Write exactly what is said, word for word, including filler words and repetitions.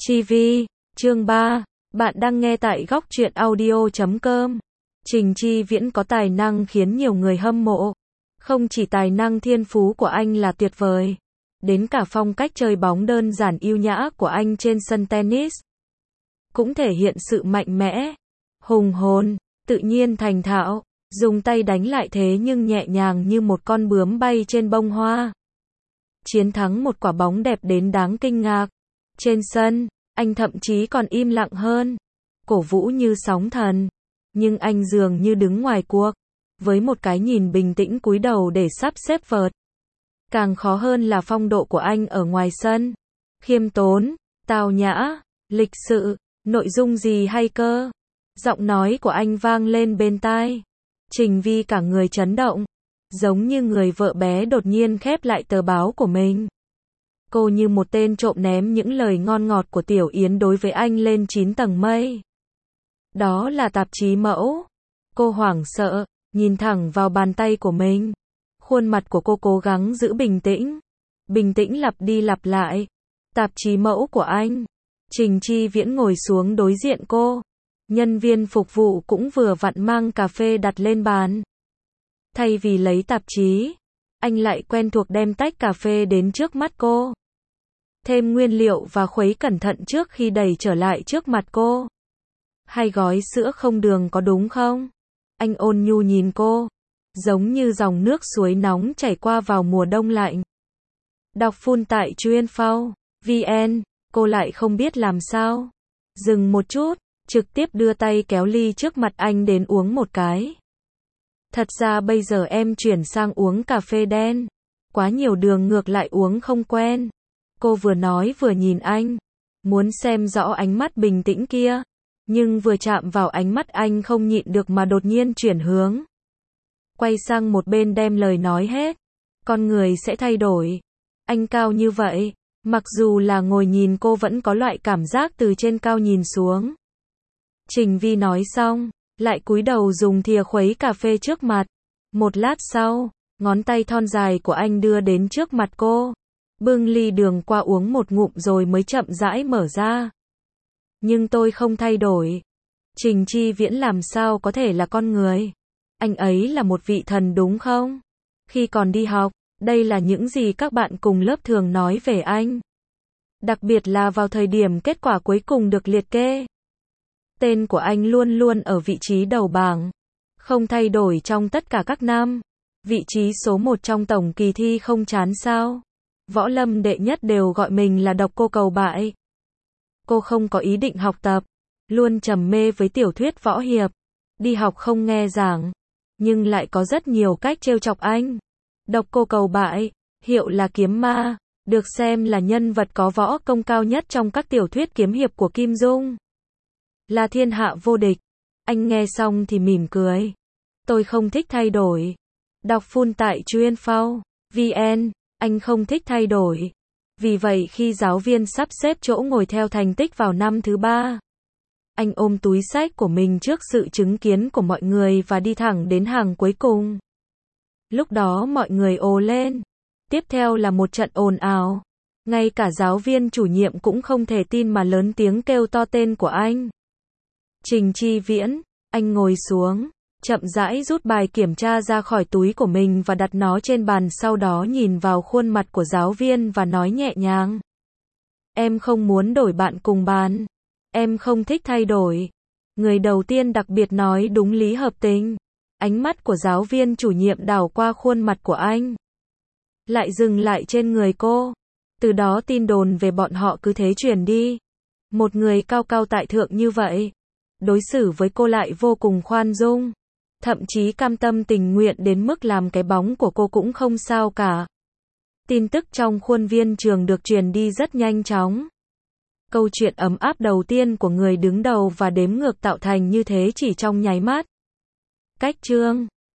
Chi Vi, chương ba, bạn đang nghe tại góc truyện audio chấm com. Trình Chi Viễn có tài năng khiến nhiều người hâm mộ. Không chỉ tài năng thiên phú của anh là tuyệt vời, đến cả phong cách chơi bóng đơn giản yêu nhã của anh trên sân tennis cũng thể hiện sự mạnh mẽ, hùng hồn, tự nhiên thành thạo, dùng tay đánh lại thế nhưng nhẹ nhàng như một con bướm bay trên bông hoa. Chiến thắng một quả bóng đẹp đến đáng kinh ngạc. Trên sân, anh thậm chí còn im lặng hơn, cổ vũ như sóng thần, nhưng anh dường như đứng ngoài cuộc, với một cái nhìn bình tĩnh cúi đầu để sắp xếp vợt. Càng khó hơn là phong độ của anh ở ngoài sân, khiêm tốn, tao nhã, lịch sự, nội dung gì hay cơ. Giọng nói của anh vang lên bên tai. Trình Vi cả người chấn động, giống như người vợ bé đột nhiên khép lại tờ báo của mình. Cô như một tên trộm ném những lời ngon ngọt của Tiểu Yến đối với anh lên chín tầng mây. Đó là tạp chí Mẫu. Cô hoảng sợ, nhìn thẳng vào bàn tay của mình. Khuôn mặt của cô cố gắng giữ bình tĩnh. Bình tĩnh lặp đi lặp lại. Tạp chí Mẫu của anh. Trình Chi Viễn ngồi xuống đối diện cô. Nhân viên phục vụ cũng vừa vặn mang cà phê đặt lên bàn. Thay vì lấy tạp chí, anh lại quen thuộc đem tách cà phê đến trước mắt cô. Thêm nguyên liệu và khuấy cẩn thận trước khi đẩy trở lại trước mặt cô. Hay gói sữa không đường có đúng không? Anh ôn nhu nhìn cô, giống như dòng nước suối nóng chảy qua vào mùa đông lạnh. Đọc full tại chuyên.phao, vn, cô lại không biết làm sao. Dừng một chút, trực tiếp đưa tay kéo ly trước mặt anh đến uống một cái. Thật ra bây giờ em chuyển sang uống cà phê đen. Quá nhiều đường ngược lại uống không quen. Cô vừa nói vừa nhìn anh, muốn xem rõ ánh mắt bình tĩnh kia, nhưng vừa chạm vào ánh mắt anh không nhịn được mà đột nhiên chuyển hướng. Quay sang một bên đem lời nói hết. Con người sẽ thay đổi. Anh cao như vậy, mặc dù là ngồi nhìn cô vẫn có loại cảm giác từ trên cao nhìn xuống. Trình Vi nói xong, lại cúi đầu dùng thìa khuấy cà phê trước mặt. Một lát sau, ngón tay thon dài của anh đưa đến trước mặt cô. Bưng ly đường qua uống một ngụm rồi mới chậm rãi mở ra. Nhưng tôi không thay đổi. Trình Chi Viễn làm sao có thể là con người? Anh ấy là một vị thần đúng không? Khi còn đi học, đây là những gì các bạn cùng lớp thường nói về anh. Đặc biệt là vào thời điểm kết quả cuối cùng được liệt kê. Tên của anh luôn luôn ở vị trí đầu bảng. Không thay đổi trong tất cả các năm. Vị trí số một trong tổng kỳ thi không chán sao? Võ lâm đệ nhất đều gọi mình là độc cô cầu bại. Cô không có ý định học tập, luôn trầm mê với tiểu thuyết võ hiệp. Đi học không nghe giảng, nhưng lại có rất nhiều cách trêu chọc anh. Độc cô cầu bại, hiệu là kiếm ma, được xem là nhân vật có võ công cao nhất trong các tiểu thuyết kiếm hiệp của Kim Dung. Là thiên hạ vô địch. Anh nghe xong thì mỉm cười. Tôi không thích thay đổi. Đọc full tại chuyên.phao, vn. Anh không thích thay đổi. Vì vậy khi giáo viên sắp xếp chỗ ngồi theo thành tích vào năm thứ ba, anh ôm túi sách của mình trước sự chứng kiến của mọi người và đi thẳng đến hàng cuối cùng. Lúc đó mọi người ồ lên. Tiếp theo là một trận ồn ào. Ngay cả giáo viên chủ nhiệm cũng không thể tin mà lớn tiếng kêu to tên của anh. Trình Chi Viễn, anh ngồi xuống. Chậm rãi rút bài kiểm tra ra khỏi túi của mình và đặt nó trên bàn, sau đó nhìn vào khuôn mặt của giáo viên và nói nhẹ nhàng. Em không muốn đổi bạn cùng bàn. Em không thích thay đổi. Người đầu tiên đặc biệt nói đúng lý hợp tình. Ánh mắt của giáo viên chủ nhiệm đảo qua khuôn mặt của anh. Lại dừng lại trên người cô. Từ đó tin đồn về bọn họ cứ thế truyền đi. Một người cao cao tại thượng như vậy. Đối xử với cô lại vô cùng khoan dung. Thậm chí cam tâm tình nguyện đến mức làm cái bóng của cô cũng không sao cả. Tin tức trong khuôn viên trường được truyền đi rất nhanh chóng. Câu chuyện ấm áp đầu tiên của người đứng đầu và đếm ngược tạo thành như thế chỉ trong nháy mắt. Cách chương